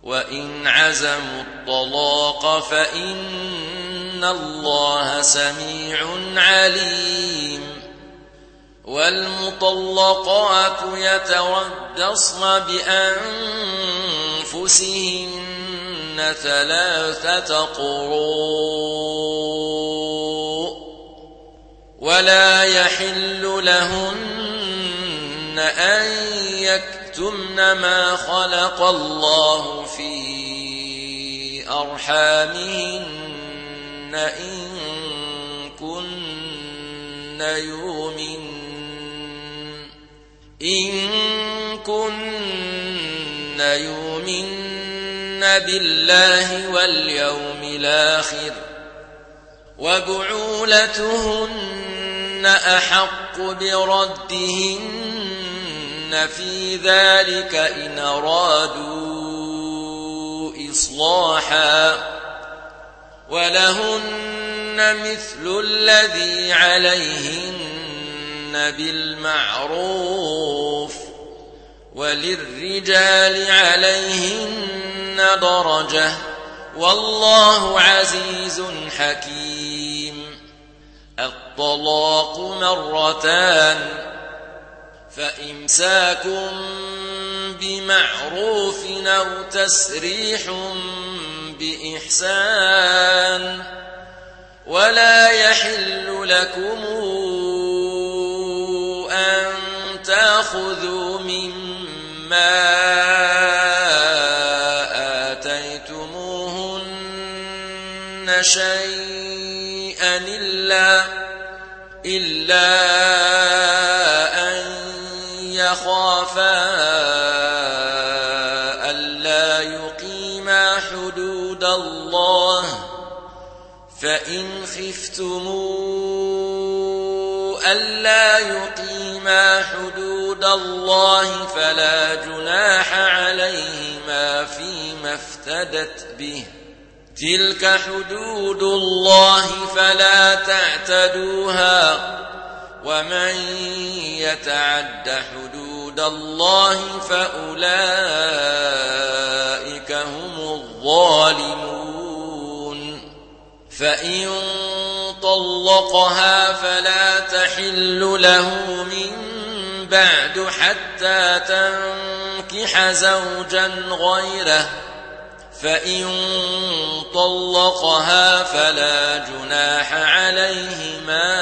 وإن عزموا الطلاق فإن الله سميع عليم والمطلقات يتربصن بأنفسهن 3 قروء ولا يحل لهن أن يكتمن ما خلق الله في أرحامهن إن كن يؤمن بالله واليوم الآخر وبعولتهن أحق بردهن في ذلك إن أرادوا إصلاحا ولهن مثل الذي عليهن بالمعروف وللرجال عليهن درجة والله عزيز حكيم الطلاق 2 فإمساك بمعروف أو تسريح بإحسان ولا يحل لكم أن تأخذوا مما آتيتموهن شيئا إلا أن يخافا ألا يقيما حدود الله فإن خفتموا ألا يقيما حدود الله فلا جناح عليهما فيما افتدت به تلك حدود الله فلا تعتدوها ومن يتعد حدود الله فأولئك هم الظالمون فإن طلقها فلا تحل له من بعد حتى تنكح زوجا غيره فإن طلقها فلا جناح عليهما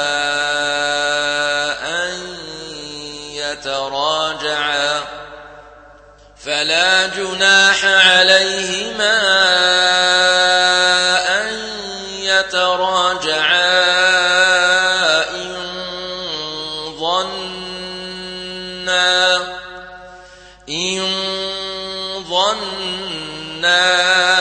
أن يتراجعا إن ظنا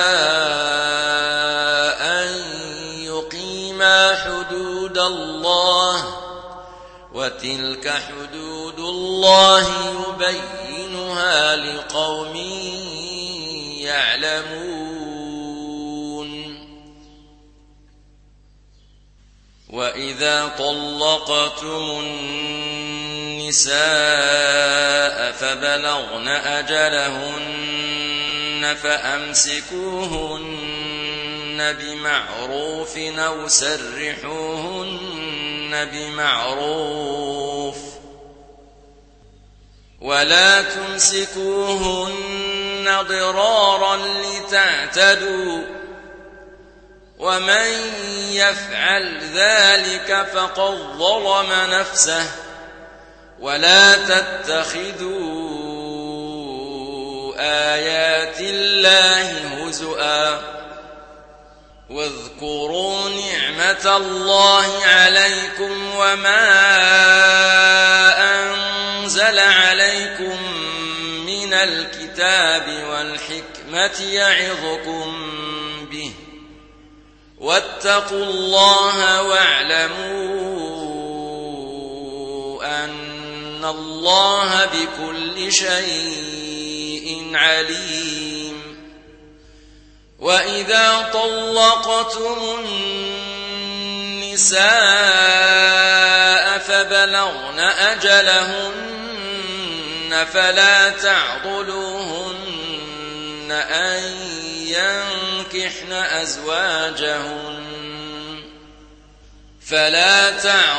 أن يقيما حدود الله وتلك حدود الله يبينها لقوم يعلمون وإذا طلقتم النساء فبلغن أجلهن فأمسكوهن بمعروف أو سرحوهن بمعروف ولا تمسكوهن ضرارا لتعتدوا ومن يفعل ذلك فقد ظلم نفسه ولا تتخذوا آيات الله هزؤا واذكروا نعمة الله عليكم وما أنزل عليكم من الكتاب والحكمة يعظكم به واتقوا الله واعلموا أن الله بكل شيء عليم وإذا طلقتم النساء فبلغن أجلهن فلا تعضلوهن أن ينكحن أزواجهن فلا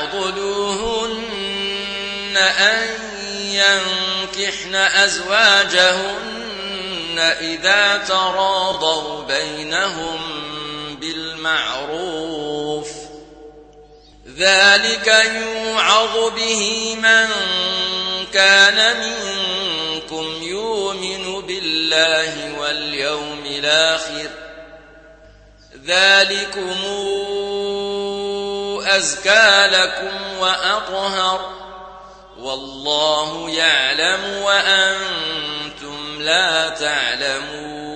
تعضلوهن أن ينكحن أزواجهن إذا تراضوا بينهم بالمعروف ذلك يوعظ به من كان منكم يؤمن بالله واليوم الآخر ذلكم أزكى لكم وأطهر والله يعلم وأنتم لا تعلمون